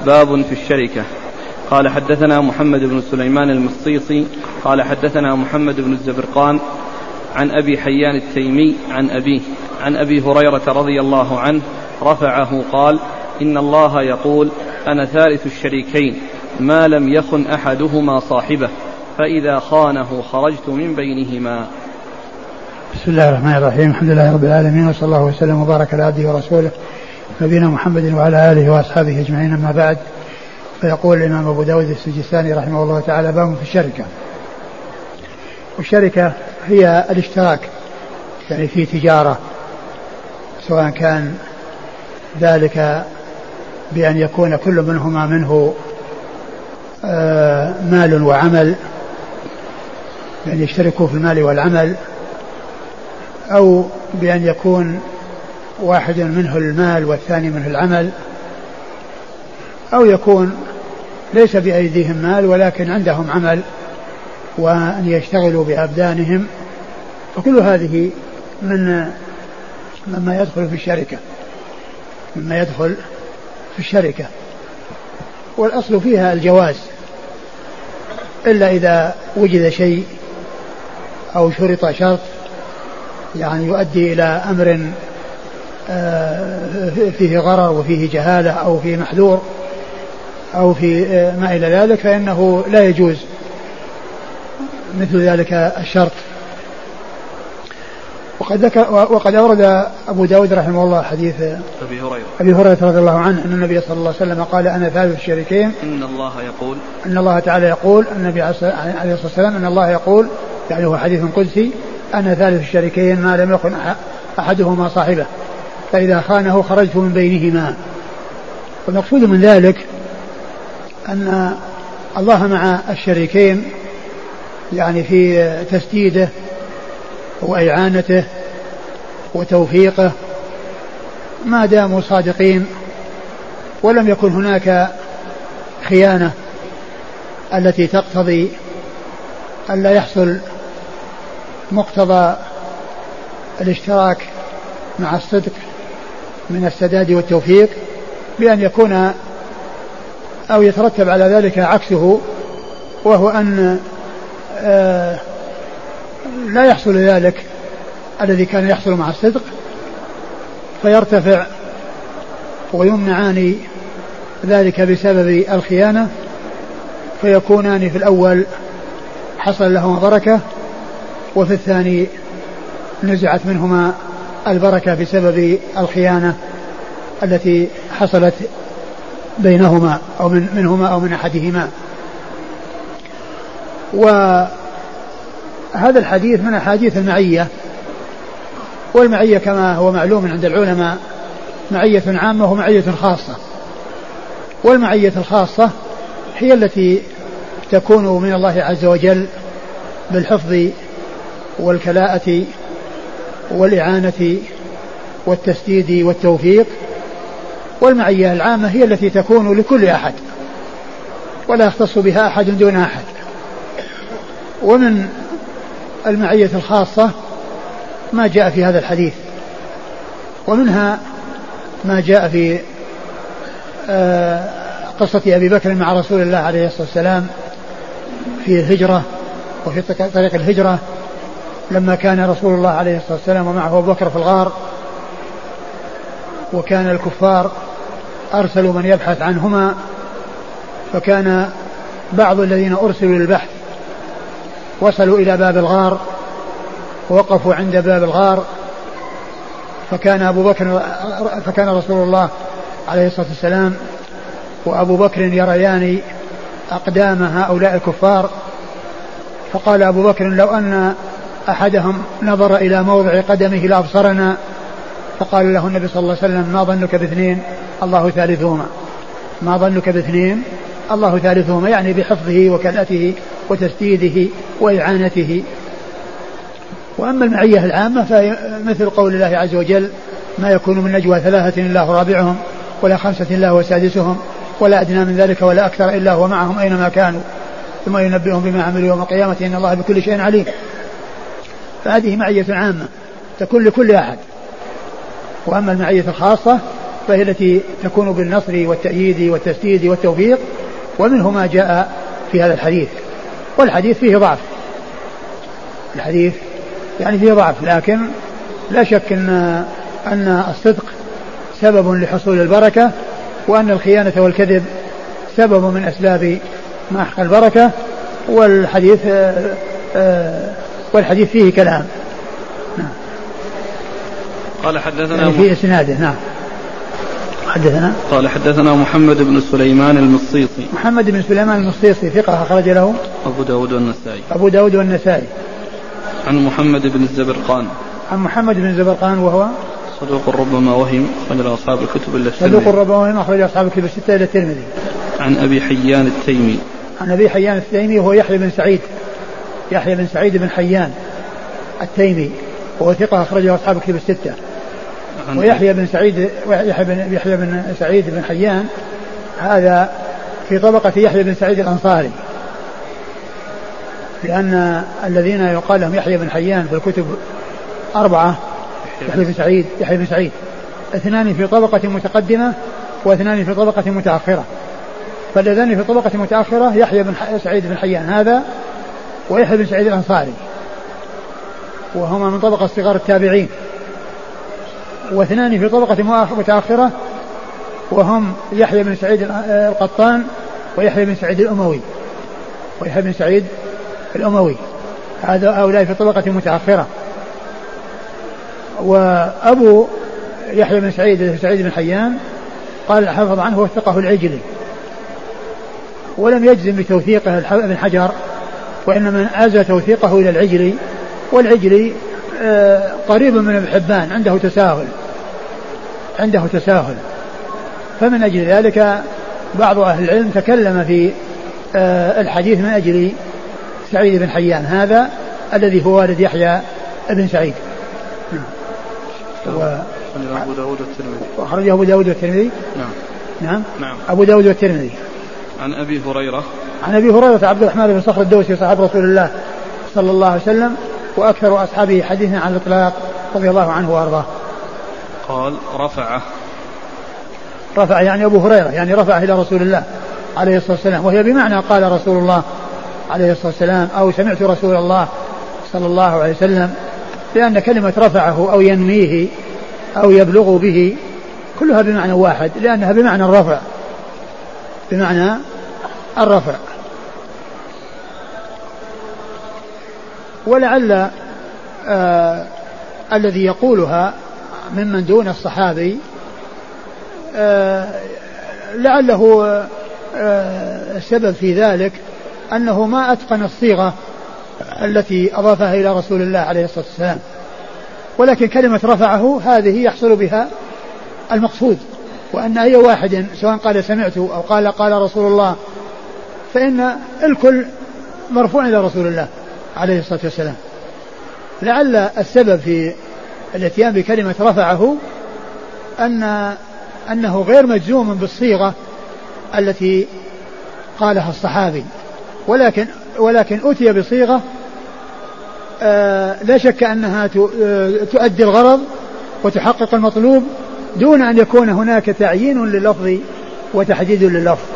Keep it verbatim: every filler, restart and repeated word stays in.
باب في الشركة. قال حدثنا محمد بن سليمان المصيصي قال حدثنا محمد بن الزبرقان عن أبي حيان التيمي عن أبيه عن أبي هريرة رضي الله عنه رفعه قال: إن الله يقول: أنا ثالث الشريكين ما لم يخن أحدهما صاحبه، فإذا خانه خرجت من بينهما. بسم الله الرحمن الرحيم. الحمد لله رب العالمين، وصلى الله وسلم وبارك على عبده ورسوله نبينا محمد وعلى آله وأصحابه أجمعين، أما بعد. فيقول الإمام أبو داود السجستاني رحمه الله تعالى: باب في الشركة. والشركة هي الاشتراك يعني في تجارة، سواء كان ذلك بأن يكون كل منهما منه مال وعمل، بأن يشتركوا في المال والعمل، أو بأن يكون واحد منه المال والثاني منه العمل، أو يكون ليس بأيديهم مال ولكن عندهم عمل وأن يشتغلوا بأبدانهم، فكل هذه من مما يدخل في الشركة مما يدخل في الشركة والأصل فيها الجواز، إلا إذا وجد شيء أو شرط شرط يعني يؤدي إلى أمر فيه غرر وفيه جهالة أو فيه محذور أو في ما إلى ذلك، فإنه لا يجوز مثل ذلك الشرط. وقد ذكر وقد أورد أبو داود رحمه الله حديث أبي هريرة أبي هريرة رضي الله عنه أن النبي صلى الله عليه وسلم قال: أنا ثالث الشريكين. إن الله يقول أن الله تعالى يقول، النبي عليه الصلاة والسلام أن الله يقول، يعني هو حديث قدسي: أنا ثالث الشريكين ما لم يكن أحدهما صاحبه، فإذا خانه خرجت من بينهما. والمقصود من ذلك أن الله مع الشريكين يعني في تسديده وإعانته وتوفيقه ما داموا صادقين ولم يكن هناك خيانة التي تقتضي ألا يحصل مقتضى الاشتراك مع الصدق من السداد والتوفيق، بأن يكون أو يترتب على ذلك عكسه، وهو أن آه لا يحصل ذلك الذي كان يحصل مع الصدق، فيرتفع ويمنعان ذلك بسبب الخيانة، فيكونان في الأول حصل لهما بركة، وفي الثاني نزعت منهما البركة بسبب الخيانة التي حصلت بينهما أو من منهما أو من أحدهما. وهذا الحديث من أحاديث المعية، والمعية كما هو معلوم عند العلماء معية عامة ومعية خاصة. والمعية الخاصة هي التي تكون من الله عز وجل بالحفظ والكلاءة والإعانة والتسديد والتوفيق. والمعية العامة هي التي تكون لكل أحد ولا يختص بها أحد دون أحد. ومن المعية الخاصة ما جاء في هذا الحديث، ومنها ما جاء في قصة أبي بكر مع رسول الله عليه الصلاة والسلام في الهجرة وفي طريق الهجرة، لما كان رسول الله عليه الصلاة والسلام ومعه أبو بكر في الغار، وكان الكفار أرسلوا من يبحث عنهما، فكان بعض الذين أرسلوا للبحث وصلوا إلى باب الغار ووقفوا عند باب الغار، فكان أبو بكر فكان رسول الله عليه الصلاة والسلام وأبو بكر يريان أقدام هؤلاء الكفار، فقال أبو بكر: لو أن أحدهم نظر إلى موضع قدمه لأبصرنا. فقال له النبي صلى الله عليه وسلم: ما ظنك باثنين الله ثالثهما ما ظنك باثنين الله ثالثهما، يعني بحفظه وكلأته وتسديده وإعانته. وأما المعية العامة فمثل قول الله عز وجل: ما يكون من نجوى ثلاثة إلا هو رابعهم ولا خمسة إلا هو سادسهم ولا أدنى من ذلك ولا أكثر إلا هو معهم أينما كانوا ثم ينبئهم بما عملوا يوم القيامة إن الله بكل شيء عليم. فهذه معية عامة تكون لكل أحد. وأما المعية الخاصة فهي التي تكون بالنصر والتأييد والتسديد والتوفيق، ومنه ما جاء في هذا الحديث. والحديث فيه ضعف، الحديث يعني فيه ضعف، لكن لا شك أن أن الصدق سبب لحصول البركة، وأن الخيانة والكذب سبب من أسباب محق البركة. والحديث آآ آآ والحديث فيه كلام. نعم. قال حدثنا يعني في إسناده. نعم. حدثنا قال حدثنا محمد بن سليمان المصيصي. محمد بن سليمان المصيصي ثقة أخرج له أبو داود والنسائي. أبو داود والنسائي. عن محمد بن الزبرقان. عن محمد بن الزبرقان وهو صدوق ربما وهم، أخرج أصحاب الكتب إلا الترمذي. صدوق ربما وهم، أخرج أصحاب الكتب الستة إلا الترمذي. عن أبي حيان التيمي. عن أبي حيان التيمي وهو يحيى بن سعيد، يحيى بن سعيد بن حيان التيمي، وهو ثقة أخرجه أصحاب الكتب الستة. ويحيى بن سعيد ويحيى بن يحيى بن سعيد بن حيان هذا في طبقة يحيى بن سعيد الأنصاري، لأن الذين يقال لهم يحيى بن حيان في الكتب أربعة: يحيى بن سعيد يحيى بن سعيد اثنان في طبقة متقدمة واثنان في طبقة متأخرة. فالذين في طبقة متأخرة يحيى بن سعيد بن حيان هذا ويحيى بن سعيد الأنصاري، وهما من طبقة صغار التابعين. واثنان في طبقة متأخرة وهم يحيى بن سعيد القطان ويحيى بن سعيد الأموي ويحيى بن سعيد الأموي هذا هؤلاء في طبقة متأخرة. وأبو يحيى بن سعيد سعيد بن حيان قال حفظ عنه وثقه العجلي، ولم يجزم بتوثيقه ابن حجر، وإنما أزى توثيقه إلى العجلي، والعجلي قريب من ابن حبان، عنده تساهل عنده تساهل فمن أجل ذلك بعض أهل العلم تكلم في الحديث من أجل سعيد بن حيان هذا الذي هو والد يحيى بن سعيد. أبو داود والترمذي. وأخرجه أبو داود والترمذي. نعم. نعم. نعم. أبو داود والترمذي. عن أبي هريرة. عن أبي هريرة عبد الرحمن بن صخر الدوسي صاحب رسول الله صلى الله عليه وسلم، وأكثر أصحابه حديثا عن الإطلاق رضي الله عنه وأرضاه. قال رفعه. رفع يعني أبو هريرة، يعني رفعه إلى رسول الله عليه الصلاة والسلام، وهي بمعنى قال رسول الله عليه الصلاة والسلام أو سمعت رسول الله صلى الله عليه وسلم، لأن كلمة رفعه أو ينميه أو يبلغ به كلها بمعنى واحد، لأنها بمعنى الرفع بمعنى الرفع. ولعل آه الذي يقولها ممن دون الصحابي آه لعله آه السبب في ذلك أنه ما أتقن الصيغة التي أضافها إلى رسول الله عليه الصلاة والسلام، ولكن كلمة رفعه هذه يحصل بها المقصود، وأن أي واحد سواء قال سمعت أو قال قال رسول الله فإن الكل مرفوع إلى رسول الله عليه الصلاة والسلام. لعل السبب في الاتيان بكلمة رفعه أن أنه غير مجزوم بالصيغة التي قالها الصحابي، ولكن ولكن أتي بصيغة آه لا شك أنها تؤدي الغرض وتحقق المطلوب دون أن يكون هناك تعيين لللفظ وتحديد لللفظ.